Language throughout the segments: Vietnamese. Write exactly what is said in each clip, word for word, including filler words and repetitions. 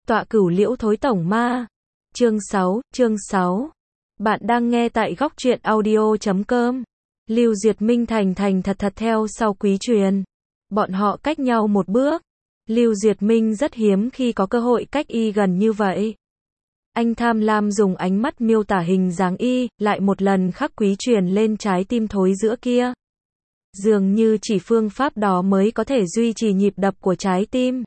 Tọa Cửu Liễu Thối Tổng Ma. Chương sáu, chương sáu. Bạn đang nghe tại góc truyện audio chấm com. Lưu Diệt Minh thành thành thật thật theo sau Quý Truyền. Bọn họ cách nhau một bước. Lưu Diệt Minh rất hiếm khi có cơ hội cách y gần như vậy. Anh tham lam dùng ánh mắt miêu tả hình dáng y, lại một lần khắc Quý Truyền lên trái tim thối giữa kia. Dường như chỉ phương pháp đó mới có thể duy trì nhịp đập của trái tim.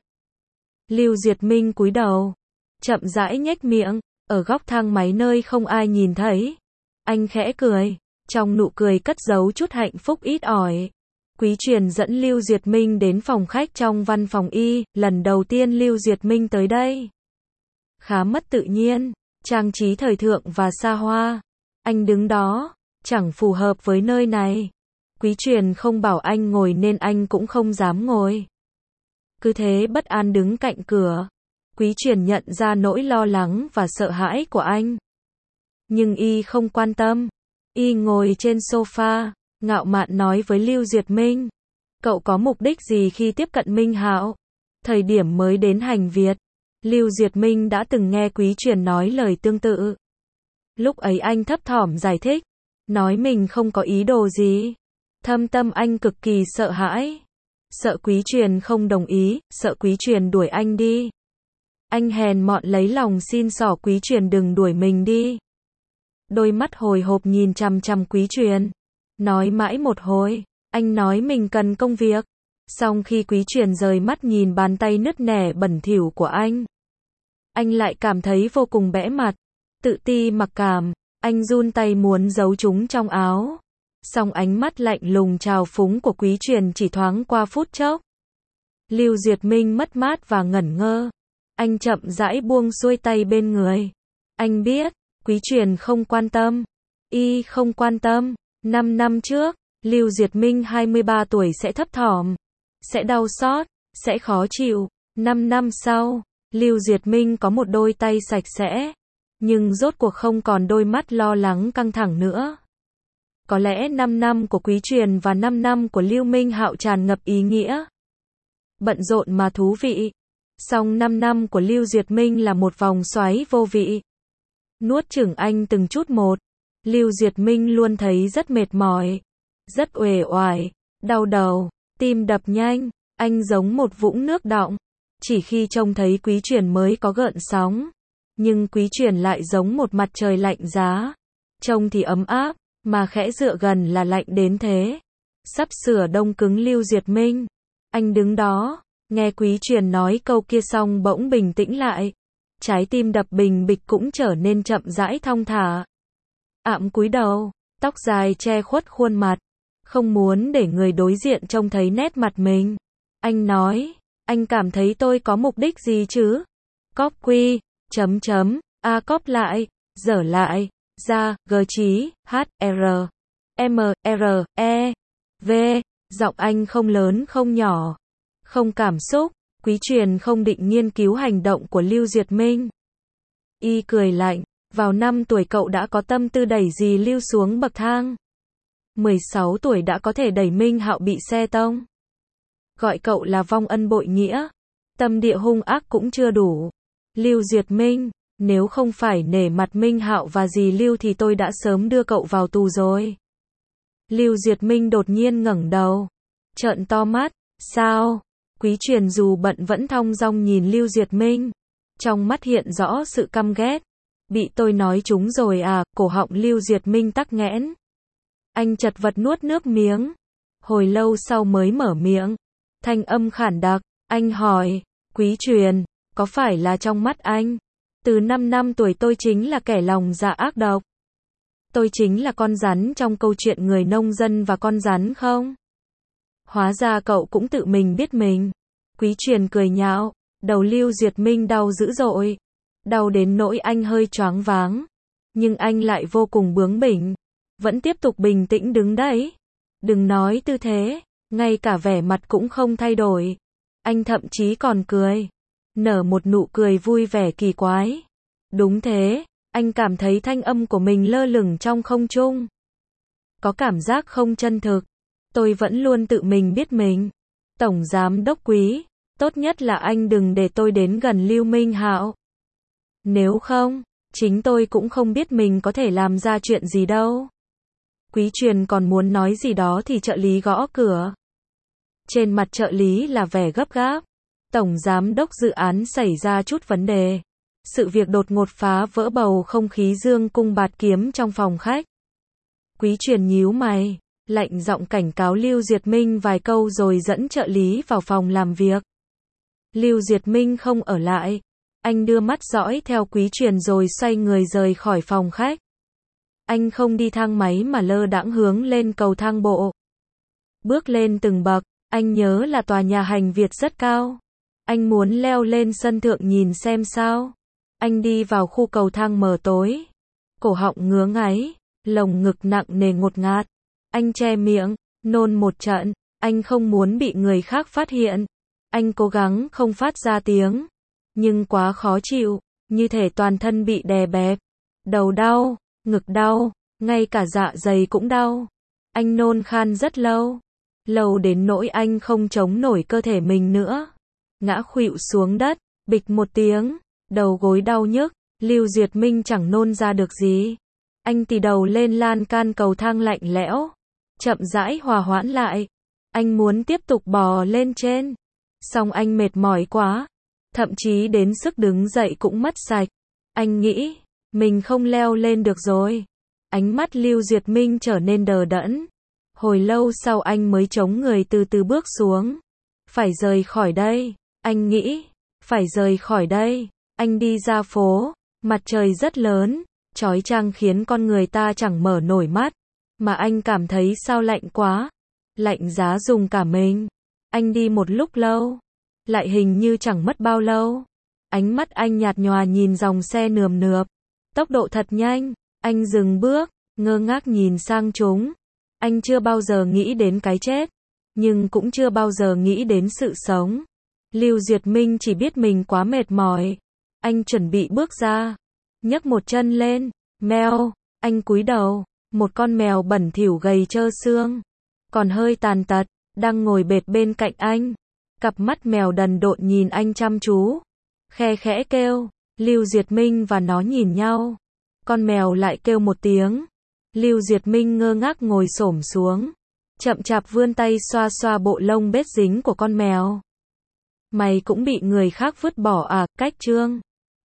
Lưu Diệt Minh cúi đầu, chậm rãi nhếch miệng, ở góc thang máy nơi không ai nhìn thấy. Anh khẽ cười, trong nụ cười cất giấu chút hạnh phúc ít ỏi. Quý Truyền dẫn Lưu Diệt Minh đến phòng khách trong văn phòng y, lần đầu tiên Lưu Diệt Minh tới đây. Khá mất tự nhiên, trang trí thời thượng và xa hoa. Anh đứng đó, chẳng phù hợp với nơi này. Quý Truyền không bảo anh ngồi nên anh cũng không dám ngồi. Cứ thế bất an đứng cạnh cửa. Quý Truyền nhận ra nỗi lo lắng và sợ hãi của anh. Nhưng y không quan tâm. Y ngồi trên sofa, ngạo mạn nói với Lưu Diệt Minh. Cậu có mục đích gì khi tiếp cận Minh Hạo? Thời điểm mới đến Hành Việt, Lưu Diệt Minh đã từng nghe Quý Truyền nói lời tương tự. Lúc ấy anh thấp thỏm giải thích, nói mình không có ý đồ gì. Thâm tâm anh cực kỳ sợ hãi. Sợ Quý Truyền không đồng ý, sợ Quý Truyền đuổi anh đi. Anh hèn mọn lấy lòng xin xỏ Quý Truyền đừng đuổi mình đi. Đôi mắt hồi hộp nhìn chằm chằm Quý Truyền. Nói mãi một hồi, anh nói mình cần công việc. Xong khi Quý Truyền rời mắt nhìn bàn tay nứt nẻ bẩn thỉu của anh, anh lại cảm thấy vô cùng bẽ mặt, tự ti mặc cảm. Anh run tay muốn giấu chúng trong áo. Song ánh mắt lạnh lùng trào phúng của Quý Truyền chỉ thoáng qua phút chốc. Lưu Diệt Minh mất mát và ngẩn ngơ. Anh chậm rãi buông xuôi tay bên người. Anh biết, Quý Truyền không quan tâm. Y không quan tâm. Năm năm trước, Lưu Diệt Minh hai mươi ba tuổi sẽ thấp thỏm, sẽ đau xót, sẽ khó chịu. Năm năm sau, Lưu Diệt Minh có một đôi tay sạch sẽ, nhưng rốt cuộc không còn đôi mắt lo lắng căng thẳng nữa. Có lẽ năm năm của Quý Truyền và năm năm của Lưu Minh Hạo tràn ngập ý nghĩa, bận rộn mà thú vị. Song năm năm của Lưu Diệt Minh là một vòng xoáy vô vị, nuốt chửng anh từng chút một. Lưu Diệt Minh luôn thấy rất mệt mỏi, rất uể oải, đau đầu, tim đập nhanh. Anh giống một vũng nước đọng, chỉ khi trông thấy Quý Truyền mới có gợn sóng. Nhưng Quý Truyền lại giống một mặt trời lạnh giá, trông thì ấm áp, mà khẽ dựa gần là lạnh đến thế. Sắp sửa đông cứng Lưu Diệt Minh. Anh đứng đó, nghe Quý Truyền nói câu kia xong bỗng bình tĩnh lại. Trái tim đập bình bịch cũng trở nên chậm rãi thong thả. Ạm cúi đầu, tóc dài che khuất khuôn mặt, không muốn để người đối diện trông thấy nét mặt mình. Anh nói, anh cảm thấy tôi có mục đích gì chứ? Copy, chấm chấm, A copy lại, dở lại, ra, G chí, H, R, M, R, E, V. Giọng anh không lớn không nhỏ, không cảm xúc. Quý Truyền không định nghiên cứu hành động của Lưu Diệt Minh. Y cười lạnh, vào năm tuổi cậu đã có tâm tư đẩy dì Lưu xuống bậc thang. mười sáu tuổi đã có thể đẩy Minh Hạo bị xe tông. Gọi cậu là vong ân bội nghĩa. Tâm địa hung ác cũng chưa đủ. Lưu Diệt Minh, nếu không phải nể mặt Minh Hạo và dì Lưu thì tôi đã sớm đưa cậu vào tù rồi. Lưu Diệt Minh đột nhiên ngẩng đầu, trợn to mắt. Sao? Quý Truyền dù bận vẫn thong dong nhìn Lưu Diệt Minh, trong mắt hiện rõ sự căm ghét. Bị tôi nói trúng rồi à? Cổ họng Lưu Diệt Minh tắc nghẽn. Anh chật vật nuốt nước miếng, hồi lâu sau mới mở miệng, thanh âm khản đặc. Anh hỏi, Quý Truyền, có phải là trong mắt anh, từ năm năm tuổi tôi chính là kẻ lòng dạ ác độc? Tôi chính là con rắn trong câu chuyện người nông dân và con rắn không? Hóa ra cậu cũng tự mình biết mình. Quý Truyền cười nhạo. Đầu Lưu Diệt Minh đau dữ dội, đau đến nỗi anh hơi choáng váng. Nhưng anh lại vô cùng bướng bỉnh, vẫn tiếp tục bình tĩnh đứng đấy. Đừng nói tư thế, ngay cả vẻ mặt cũng không thay đổi. Anh thậm chí còn cười, nở một nụ cười vui vẻ kỳ quái. Đúng thế, anh cảm thấy thanh âm của mình lơ lửng trong không trung, có cảm giác không chân thực. Tôi vẫn luôn tự mình biết mình. Tổng Giám Đốc Quý, Tốt nhất là anh đừng để tôi đến gần Lưu Minh Hạo. Nếu không, chính tôi cũng không biết mình có thể làm ra chuyện gì đâu. Quý Truyền còn muốn nói gì đó thì trợ lý gõ cửa. Trên mặt trợ lý là vẻ gấp gáp. Tổng giám đốc dự án xảy ra chút vấn đề. Sự việc đột ngột phá vỡ bầu không khí dương cung bạt kiếm trong phòng khách. Quý Truyền nhíu mày, lạnh giọng cảnh cáo Lưu Diệt Minh vài câu rồi dẫn trợ lý vào phòng làm việc. Lưu Diệt Minh không ở lại. Anh đưa mắt dõi theo Quý Truyền rồi xoay người rời khỏi phòng khách. Anh không đi thang máy mà lơ đãng hướng lên cầu thang bộ. Bước lên từng bậc, anh nhớ là tòa nhà hành Việt rất cao. Anh muốn leo lên sân thượng nhìn xem sao. Anh đi vào khu cầu thang mờ tối. Cổ họng ngứa ngáy, lồng ngực nặng nề ngột ngạt. Anh che miệng, nôn một trận. Anh không muốn bị người khác phát hiện. Anh cố gắng không phát ra tiếng. Nhưng quá khó chịu, như thể toàn thân bị đè bẹp. Đầu đau, ngực đau, ngay cả dạ dày cũng đau. Anh nôn khan rất lâu. Lâu đến nỗi anh không chống nổi cơ thể mình nữa. Ngã khuỵu xuống đất, bịch một tiếng, đầu gối đau nhức. Lưu Duyệt Minh chẳng nôn ra được gì. Anh tì đầu lên lan can cầu thang lạnh lẽo, chậm rãi hòa hoãn lại. Anh muốn tiếp tục bò lên trên, song anh mệt mỏi quá, thậm chí đến sức đứng dậy cũng mất sạch. Anh nghĩ, mình không leo lên được rồi. Ánh mắt Lưu Duyệt Minh trở nên đờ đẫn. Hồi lâu sau anh mới chống người từ từ bước xuống. Phải rời khỏi đây, anh nghĩ, phải rời khỏi đây. Anh đi ra phố, mặt trời rất lớn, chói chang khiến con người ta chẳng mở nổi mắt. Mà anh cảm thấy sao lạnh quá, lạnh giá dùng cả mình. Anh đi một lúc lâu, lại hình như chẳng mất bao lâu. Ánh mắt anh nhạt nhòa nhìn dòng xe nườm nượp, tốc độ thật nhanh. Anh dừng bước, ngơ ngác nhìn sang chúng. Anh chưa bao giờ nghĩ đến cái chết, nhưng cũng chưa bao giờ nghĩ đến sự sống. Lưu Duyệt Minh chỉ biết mình quá mệt mỏi. Anh chuẩn bị bước ra, nhấc một chân lên. Mèo, anh cúi đầu, một con mèo bẩn thỉu gầy trơ xương, còn hơi tàn tật, đang ngồi bệt bên cạnh anh. Cặp mắt mèo đần độn nhìn anh chăm chú, khe khẽ kêu. Lưu Duyệt Minh và nó nhìn nhau. Con mèo lại kêu một tiếng. Lưu Duyệt Minh ngơ ngác ngồi xổm xuống, chậm chạp vươn tay xoa xoa bộ lông bết dính của con mèo. Mày cũng bị người khác vứt bỏ à? Cách chương